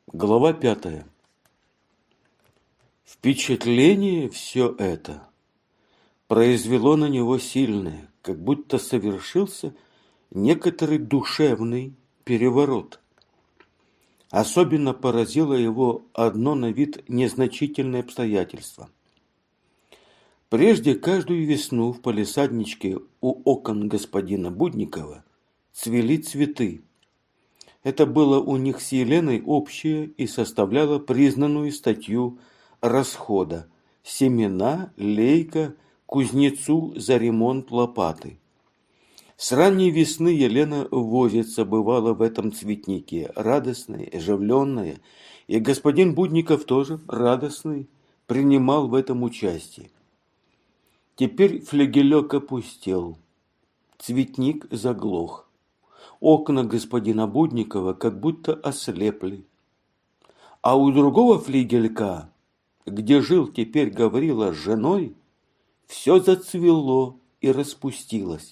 Глава 5. Впечатление все это произвело на него сильное, как будто совершился некоторый душевный переворот. Особенно поразило его одно на вид незначительное обстоятельство. Прежде каждую весну в палисадничке у окон господина Будникова цвели цветы. Это было у них с Еленой общее и составляло признанную статью расхода: семена, лейка, кузнецу за ремонт лопаты. С ранней весны Елена возится бывала в этом цветнике, радостная, оживленная, и господин Будников тоже радостный принимал в этом участие. Теперь флигелек опустел, цветник заглох. Окна господина Будникова как будто ослепли. А у другого флигелька, где жил теперь Гаврила с женой, все зацвело и распустилось.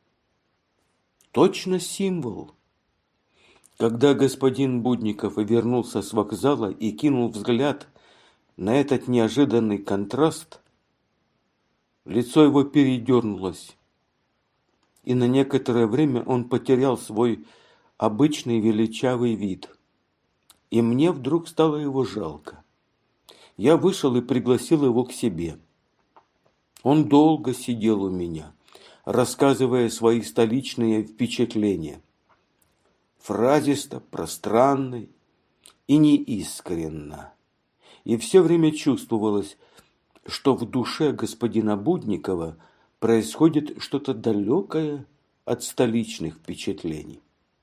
Точно символ. Когда господин Будников вернулся с вокзала и кинул взгляд на этот неожиданный контраст, лицо его передернулось, и на некоторое время он потерял свой обычный величавый вид. И мне вдруг стало его жалко. Я вышел и пригласил его к себе. Он долго сидел у меня, рассказывая свои столичные впечатления. Фразисто, пространно и неискренно. И все время чувствовалось, что в душе господина Будникова происходит что-то далекое от столичных впечатлений.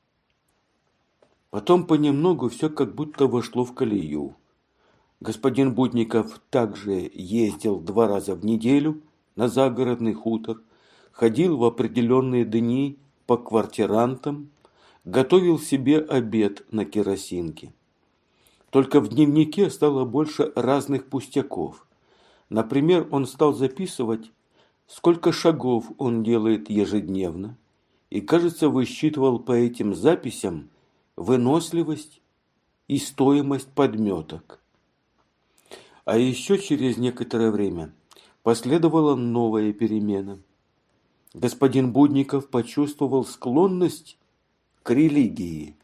Потом понемногу все как будто вошло в колею. Господин Будников также ездил 2 раза в неделю на загородный хутор, ходил в определенные дни по квартирантам, готовил себе обед на керосинке. Только в дневнике стало больше разных пустяков. Например, он стал записывать, сколько шагов он делает ежедневно, и, кажется, высчитывал по этим записям выносливость и стоимость подметок. А еще через некоторое время последовала новая перемена. Господин Будников почувствовал склонность к религии.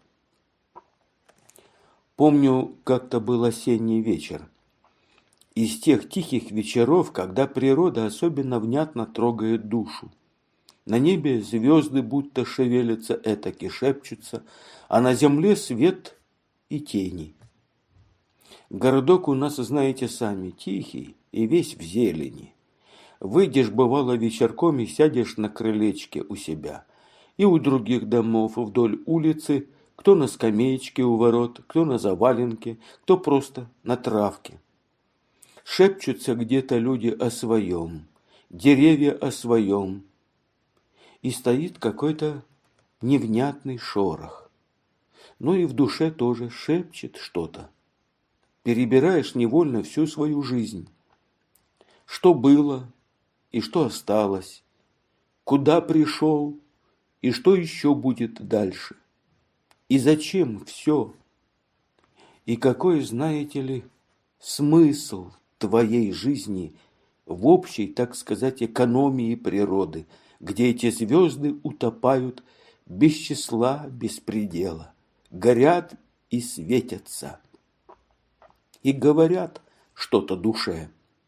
Помню, как-то был осенний вечер. Из тех тихих вечеров, когда природа особенно внятно трогает душу. На небе звезды будто шевелятся этак и шепчутся, а на земле свет и тени. Городок у нас, знаете сами, тихий и весь в зелени. Выйдешь, бывало, вечерком и сядешь на крылечке у себя. И у других домов вдоль улицы, кто на скамеечке у ворот, кто на заваленке, кто просто на травке. Шепчутся где-то люди о своем, деревья о своем. И стоит какой-то невнятный шорох. Ну и в душе тоже шепчет что-то. Перебираешь невольно всю свою жизнь. Что было и что осталось, куда пришел и что еще будет дальше. И зачем все? И какой, знаете ли, смысл твоей жизни в общей, так сказать, экономии природы, где эти звезды утопают без числа, без предела, горят и светятся, и говорят что-то душе.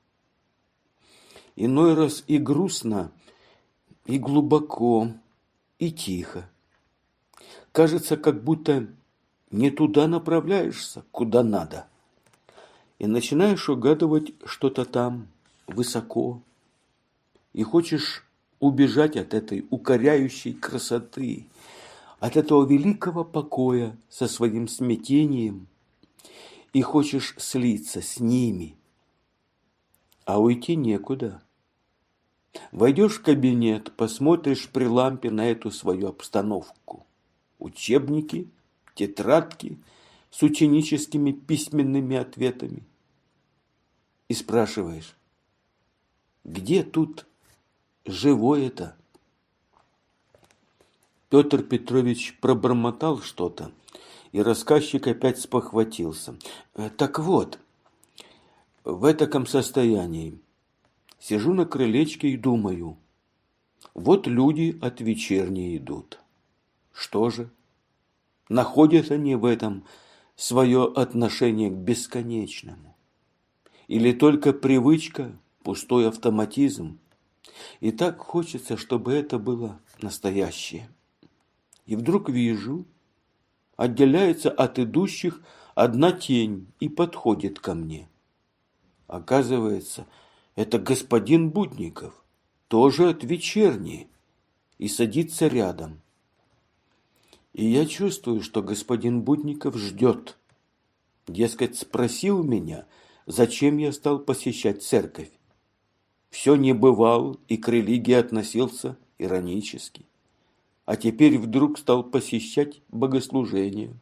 Иной раз и грустно, и глубоко, и тихо. Кажется, как будто не туда направляешься, куда надо. И начинаешь угадывать что-то там высоко. И хочешь убежать от этой укоряющей красоты, от этого великого покоя со своим смятением. И хочешь слиться с ними. А уйти некуда. Войдешь в кабинет, посмотришь при лампе на эту свою обстановку. Учебники, тетрадки с ученическими письменными ответами. И спрашиваешь, где тут живое-то? Петр Петрович пробормотал что-то и рассказчик опять спохватился. Так вот, в таком состоянии сижу на крылечке и думаю, вот люди от вечерней идут. Что же? Находят они в этом свое отношение к бесконечному? Или только привычка, пустой автоматизм? И так хочется, чтобы это было настоящее. И вдруг вижу, отделяется от идущих одна тень и подходит ко мне. Оказывается, это господин Будников, тоже от вечерней, и садится рядом. И я чувствую, что господин Будников ждет. Дескать, спросил меня, зачем я стал посещать церковь. Все не бывал и к религии относился иронически. А теперь вдруг стал посещать богослужения.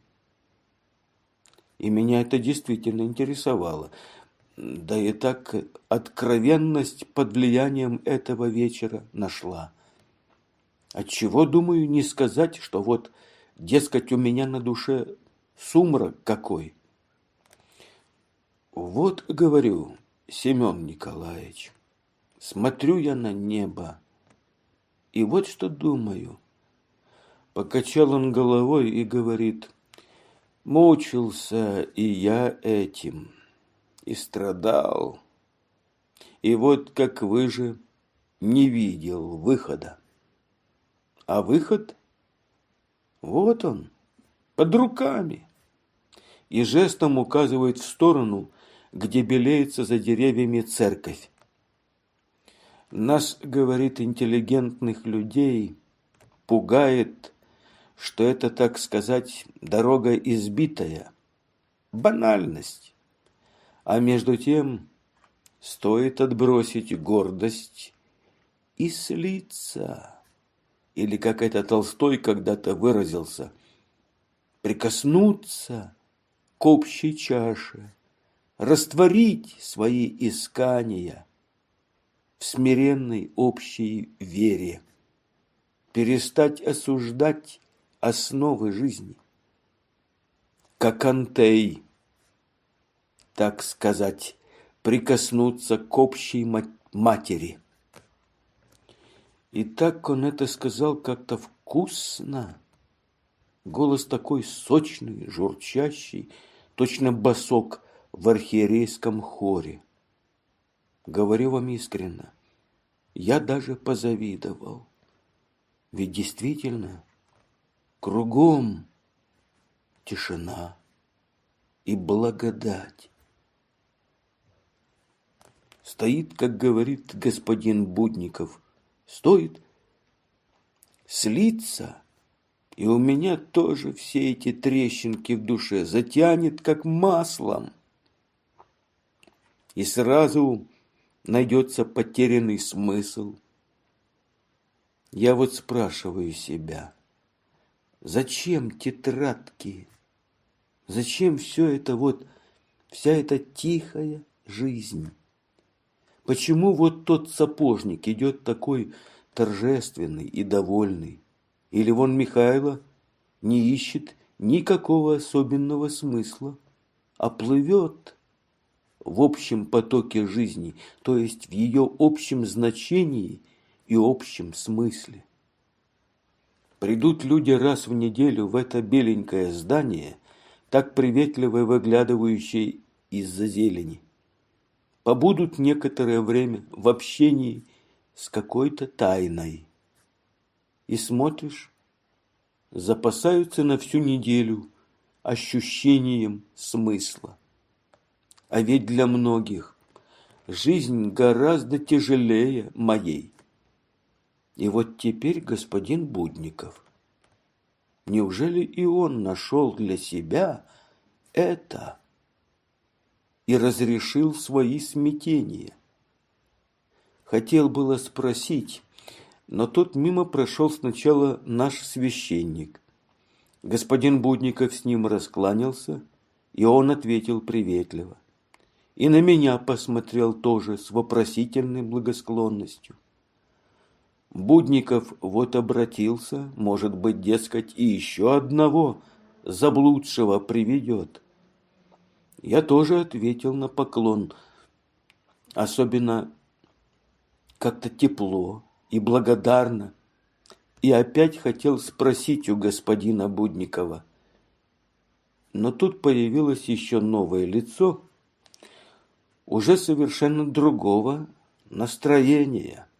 И меня это действительно интересовало. Да и так откровенность под влиянием этого вечера нашла. Отчего, думаю, не сказать, что вот, дескать, у меня на душе сумрак какой. Вот, говорю, Семен Николаевич, смотрю я на небо, и вот что думаю. Покачал он головой и говорит, мучился и я этим, и страдал. И вот как вы же не видел выхода. А выход? Вот он, под руками. И жестом указывает в сторону, где белеется за деревьями церковь. Нас, говорит, интеллигентных людей пугает, что это, так сказать, дорога избитая, банальность. А между тем стоит отбросить гордость и слиться. Или, как это Толстой когда-то выразился, прикоснуться к общей чаше, растворить свои искания в смиренной общей вере, перестать осуждать основы жизни, как Антей, так сказать, прикоснуться к общей матери. И так он это сказал как-то вкусно. Голос такой сочный, журчащий, точно басок в архиерейском хоре. Говорю вам искренно, я даже позавидовал. Ведь действительно, кругом тишина и благодать. Стоит, как говорит господин Будников, стоит слиться, и у меня тоже все эти трещинки в душе затянет, как маслом. И сразу найдется потерянный смысл. Я вот спрашиваю себя, зачем тетрадки? Зачем все это вот, вся эта тихая жизнь? Почему вот тот сапожник идет такой торжественный и довольный? Или вон Михайло не ищет никакого особенного смысла, а плывет в общем потоке жизни, то есть в ее общем значении и общем смысле. Придут люди раз в неделю в это беленькое здание, так приветливо выглядывающее из-за зелени. Побудут некоторое время в общении с какой-то тайной. И смотришь, запасаются на всю неделю ощущением смысла. А ведь для многих жизнь гораздо тяжелее моей. И вот теперь господин Будников, неужели и он нашел для себя это и разрешил свои смятения? Хотел было спросить, но тут мимо прошел сначала наш священник. Господин Будников с ним раскланялся, и он ответил приветливо. И на меня посмотрел тоже с вопросительной благосклонностью. Будников вот обратился, может быть, дескать, и еще одного заблудшего приведет. Я тоже ответил на поклон, особенно как-то тепло и благодарно, и опять хотел спросить у господина Будникова. Но тут появилось еще новое лицо, уже совершенно другого настроения.